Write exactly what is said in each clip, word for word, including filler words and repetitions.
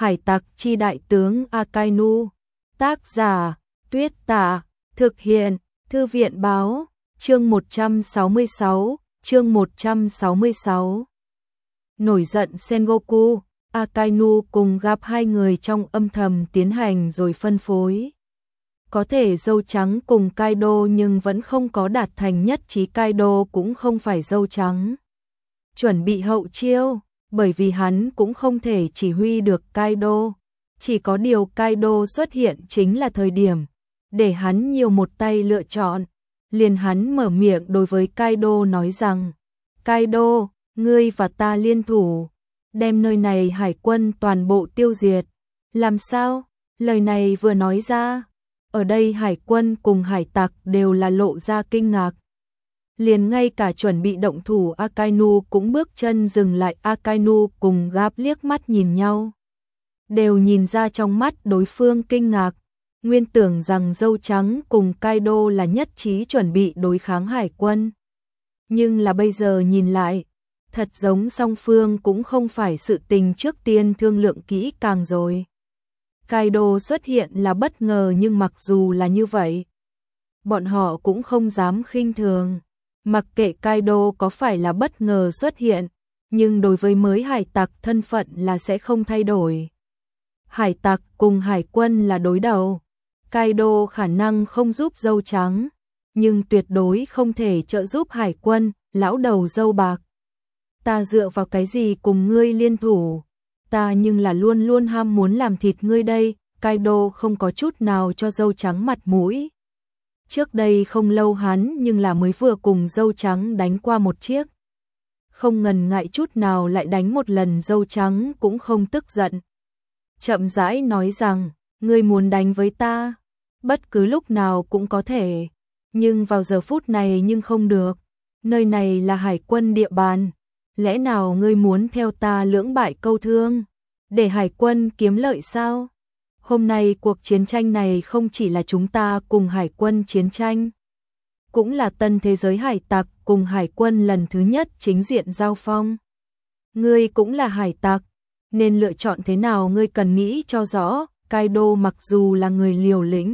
Hải tặc chi đại tướng Akainu. Tác giả Tuyết Tả. Thực hiện Thư viện Báo. Chương một trăm sáu mươi sáu. Chương một trăm sáu mươi sáu. Nổi giận Sengoku, Akainu cùng gặp hai người trong âm thầm tiến hành rồi phân phối. Có thể dâu trắng cùng Kaido nhưng vẫn không có đạt thành nhất trí. Kaido cũng không phải dâu trắng. Chuẩn bị hậu chiêu, bởi vì hắn cũng không thể chỉ huy được Kaido. Chỉ có điều Kaido xuất hiện chính là thời điểm để hắn nhiều một tay lựa chọn. Liền hắn mở miệng đối với Kaido nói rằng: Kaido, ngươi và ta liên thủ, đem nơi này hải quân toàn bộ tiêu diệt. Làm sao? Lời này vừa nói ra, ở đây hải quân cùng hải tặc đều là lộ ra kinh ngạc. Liền ngay cả chuẩn bị động thủ Akainu cũng bước chân dừng lại. Akainu cùng Garp liếc mắt nhìn nhau, đều nhìn ra trong mắt đối phương kinh ngạc. Nguyên tưởng rằng dâu trắng cùng Kaido là nhất trí chuẩn bị đối kháng hải quân, nhưng là bây giờ nhìn lại, thật giống song phương cũng không phải sự tình trước tiên thương lượng kỹ càng rồi. Kaido xuất hiện là bất ngờ, nhưng mặc dù là như vậy, bọn họ cũng không dám khinh thường. Mặc kệ Kaido có phải là bất ngờ xuất hiện, nhưng đối với mới hải tặc thân phận là sẽ không thay đổi. Hải tặc cùng hải quân là đối đầu. Kaido khả năng không giúp dâu trắng, nhưng tuyệt đối không thể trợ giúp hải quân. Lão đầu dâu bạc, ta dựa vào cái gì cùng ngươi liên thủ? Ta nhưng là luôn luôn ham muốn làm thịt ngươi đây. Kaido không có chút nào cho dâu trắng mặt mũi. Trước đây không lâu hắn nhưng là mới vừa cùng dâu trắng đánh qua một chiếc, không ngần ngại chút nào lại đánh một lần. Dâu trắng cũng không tức giận, chậm rãi nói rằng: ngươi muốn đánh với ta, bất cứ lúc nào cũng có thể, nhưng vào giờ phút này nhưng không được. Nơi này là hải quân địa bàn, lẽ nào ngươi muốn theo ta lưỡng bại câu thương, để hải quân kiếm lợi sao? Hôm nay cuộc chiến tranh này không chỉ là chúng ta cùng hải quân chiến tranh, cũng là tân thế giới hải tặc cùng hải quân lần thứ nhất chính diện giao phong. Ngươi cũng là hải tặc, nên lựa chọn thế nào ngươi cần nghĩ cho rõ. Kaido mặc dù là người liều lĩnh,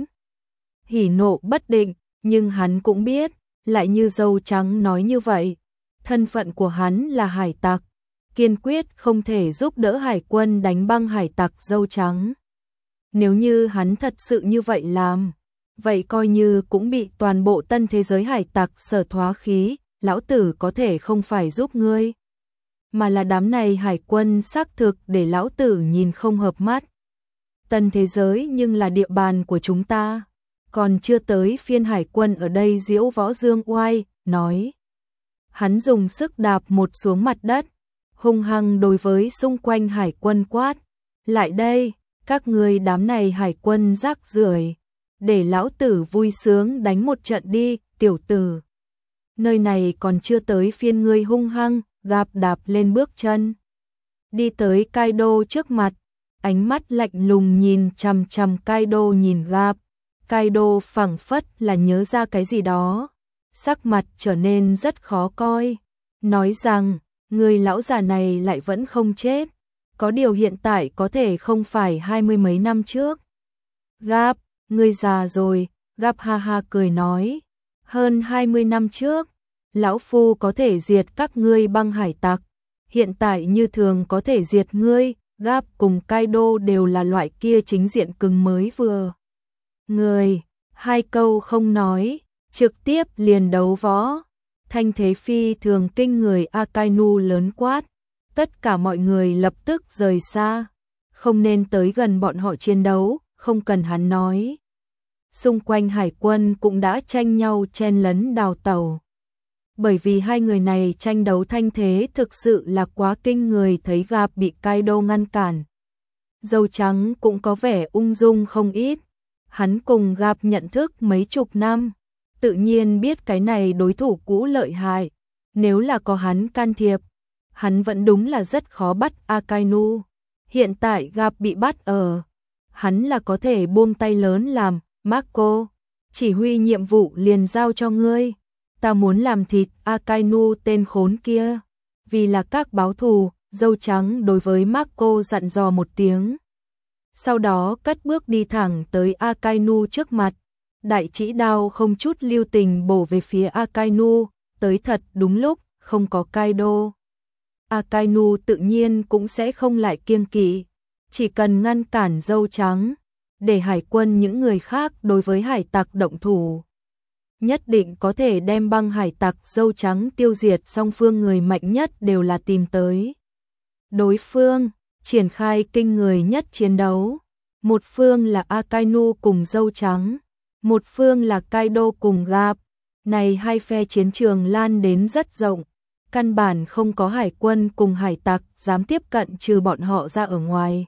hỉ nộ bất định, nhưng hắn cũng biết, lại như dâu trắng nói như vậy, thân phận của hắn là hải tặc, kiên quyết không thể giúp đỡ hải quân đánh băng hải tặc dâu trắng. Nếu như hắn thật sự như vậy làm, vậy coi như cũng bị toàn bộ tân thế giới hải tặc sở thoá khí. Lão tử có thể không phải giúp ngươi, mà là đám này hải quân xác thực để lão tử nhìn không hợp mắt. Tân thế giới nhưng là địa bàn của chúng ta, còn chưa tới phiên hải quân ở đây diễu võ dương oai. Nói, hắn dùng sức đạp một xuống mặt đất, hung hăng đối với xung quanh hải quân quát: lại đây, các ngươi đám này hải quân rác rưởi, để lão tử vui sướng đánh một trận đi. Tiểu tử, nơi này còn chưa tới phiên ngươi hung hăng. Garp đạp lên bước chân, đi tới Kaido trước mặt, ánh mắt lạnh lùng nhìn chằm chằm Kaido nhìn Garp. Kaido phảng phất là nhớ ra cái gì đó, sắc mặt trở nên rất khó coi, nói rằng: người lão già này lại vẫn không chết, có điều hiện tại có thể không phải hai mươi mấy năm trước. Garp, ngươi già rồi. Garp ha ha cười nói: hơn hai mươi năm trước, lão phu có thể diệt các ngươi băng hải tặc, hiện tại như thường có thể diệt ngươi. Garp cùng Kaido đều là loại kia chính diện cứng mới vừa người, hai câu không nói, trực tiếp liền đấu võ. Thanh thế phi thường kinh người. Akainu lớn quát, tất cả mọi người lập tức rời xa, không nên tới gần bọn họ chiến đấu. Không cần hắn nói, xung quanh hải quân cũng đã tranh nhau chen lấn đào tẩu, bởi vì hai người này tranh đấu thanh thế thực sự là quá kinh người. Thấy Garp bị Kaido ngăn cản, dâu trắng cũng có vẻ ung dung không ít. Hắn cùng Garp nhận thức mấy chục năm, tự nhiên biết cái này đối thủ cũ lợi hại, nếu là có hắn can thiệp, hắn vẫn đúng là rất khó bắt Akainu. Hiện tại Garp bị bắt ở, hắn là có thể buông tay lớn làm. Marco, chỉ huy nhiệm vụ liền giao cho ngươi, ta muốn làm thịt Akainu tên khốn kia, vì là các báo thù. Dâu trắng đối với Marco dặn dò một tiếng, sau đó cất bước đi thẳng tới Akainu trước mặt. Đại chỉ đao không chút lưu tình bổ về phía Akainu, tới thật đúng lúc, không có Kaido. Akainu tự nhiên cũng sẽ không lại kiêng kỵ, chỉ cần ngăn cản dâu trắng, để hải quân những người khác đối với hải tặc động thủ. Nhất định có thể đem băng hải tặc dâu trắng tiêu diệt, song phương người mạnh nhất đều là tìm tới đối phương, triển khai kinh người nhất chiến đấu. Một phương là Akainu cùng dâu trắng, một phương là Kaido cùng Garp. Này hai phe chiến trường lan đến rất rộng, căn bản không có hải quân cùng hải tặc dám tiếp cận trừ bọn họ ra ở ngoài.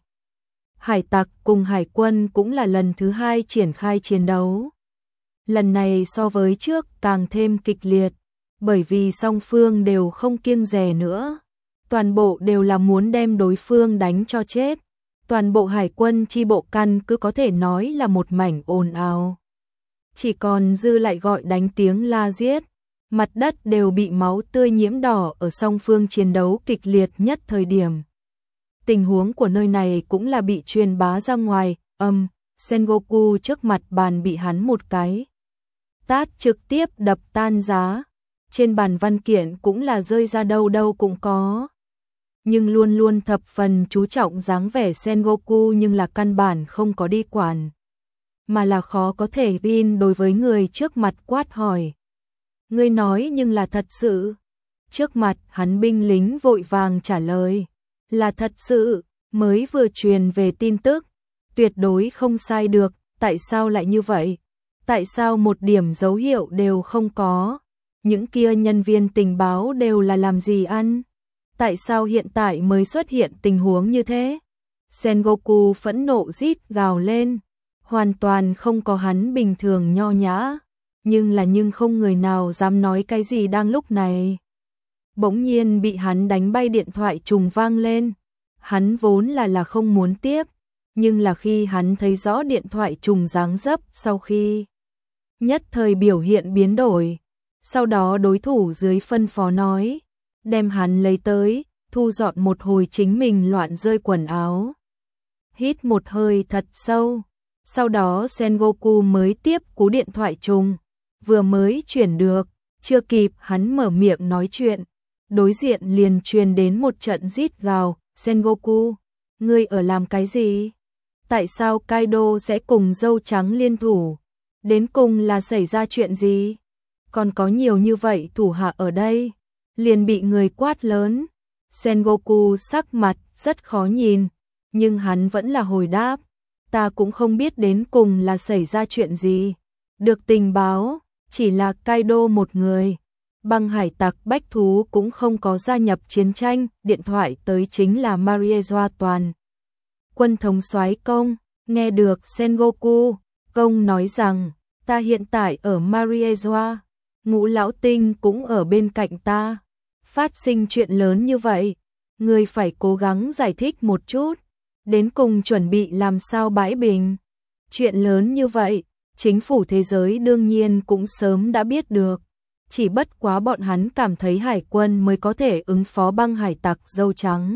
Hải tặc cùng hải quân cũng là lần thứ hai triển khai chiến đấu. Lần này so với trước càng thêm kịch liệt, bởi vì song phương đều không kiêng dè nữa. Toàn bộ đều là muốn đem đối phương đánh cho chết. Toàn bộ hải quân chi bộ căn cứ có thể nói là một mảnh ồn ào. Chỉ còn dư lại gọi đánh tiếng la giết. Mặt đất đều bị máu tươi nhiễm đỏ ở song phương chiến đấu kịch liệt nhất thời điểm. Tình huống của nơi này cũng là bị truyền bá ra ngoài, âm, Sengoku trước mặt bàn bị hắn một cái tát trực tiếp đập tan giá. Trên bàn văn kiện cũng là rơi ra đâu đâu cũng có. Nhưng luôn luôn thập phần chú trọng dáng vẻ Sengoku nhưng là căn bản không có đi quản. Mà là khó có thể tin đối với người trước mặt quát hỏi. Ngươi nói nhưng là thật sự. Trước mặt hắn binh lính vội vàng trả lời. Là thật sự, mới vừa truyền về tin tức. Tuyệt đối không sai được, tại sao lại như vậy? Tại sao một điểm dấu hiệu đều không có? Những kia nhân viên tình báo đều là làm gì ăn? Tại sao hiện tại mới xuất hiện tình huống như thế? Sengoku phẫn nộ rít gào lên. Hoàn toàn không có hắn bình thường nho nhã. Nhưng là nhưng không người nào dám nói cái gì đang lúc này. Bỗng nhiên bị hắn đánh bay điện thoại trùng vang lên. Hắn vốn là là không muốn tiếp. Nhưng là khi hắn thấy rõ điện thoại trùng dáng dấp sau khi nhất thời biểu hiện biến đổi. Sau đó đối thủ dưới phân phó nói. Đem hắn lấy tới, thu dọn một hồi chính mình loạn rơi quần áo. Hít một hơi thật sâu. Sau đó Sengoku mới tiếp cú điện thoại trùng. Vừa mới chuyển được, chưa kịp hắn mở miệng nói chuyện. Đối diện liền truyền đến một trận rít gào. Sengoku, ngươi ở làm cái gì? Tại sao Kaido sẽ cùng dâu trắng liên thủ? Đến cùng là xảy ra chuyện gì? Còn có nhiều như vậy thủ hạ ở đây. Liền bị người quát lớn. Sengoku sắc mặt rất khó nhìn. Nhưng hắn vẫn là hồi đáp. Ta cũng không biết đến cùng là xảy ra chuyện gì. Được tình báo, chỉ là Kaido một người. Băng hải tặc bách thú cũng không có gia nhập chiến tranh. Điện thoại tới chính là Mariejoa Toàn. Quân thống soái Công, nghe được Sengoku. Công nói rằng, ta hiện tại ở Mariejoa. Ngũ lão tinh cũng ở bên cạnh ta. Phát sinh chuyện lớn như vậy, người phải cố gắng giải thích một chút. Đến cùng chuẩn bị làm sao bãi bình. Chuyện lớn như vậy, chính phủ thế giới đương nhiên cũng sớm đã biết được. Chỉ bất quá bọn hắn cảm thấy hải quân mới có thể ứng phó băng hải tặc dâu trắng.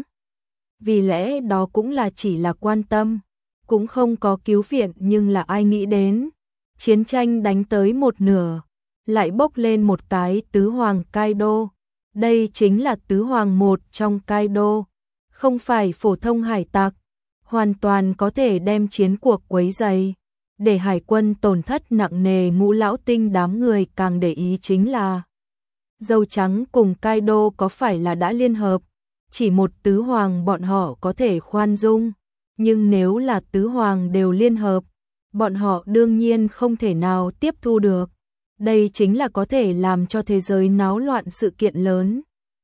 Vì lẽ đó cũng là chỉ là quan tâm, cũng không có cứu viện, nhưng là ai nghĩ đến. Chiến tranh đánh tới một nửa, lại bốc lên một cái tứ hoàng Kaido. Đây chính là tứ hoàng một trong Kaido, không phải phổ thông hải tặc, hoàn toàn có thể đem chiến cuộc quấy dày, để hải quân tổn thất nặng nề. Ngũ lão tinh đám người càng để ý chính là dâu trắng cùng Kaido có phải là đã liên hợp. Chỉ một tứ hoàng bọn họ có thể khoan dung, nhưng nếu là tứ hoàng đều liên hợp, bọn họ đương nhiên không thể nào tiếp thu được. Đây chính là có thể làm cho thế giới náo loạn sự kiện lớn.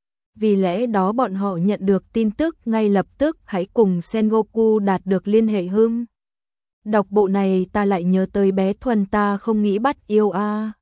Vì lẽ đó bọn họ nhận được tin tức ngay lập tức hãy cùng Sengoku đạt được liên hệ hưng. Đọc bộ này ta lại nhớ tới bé Thuần, ta không nghĩ bắt yêu a.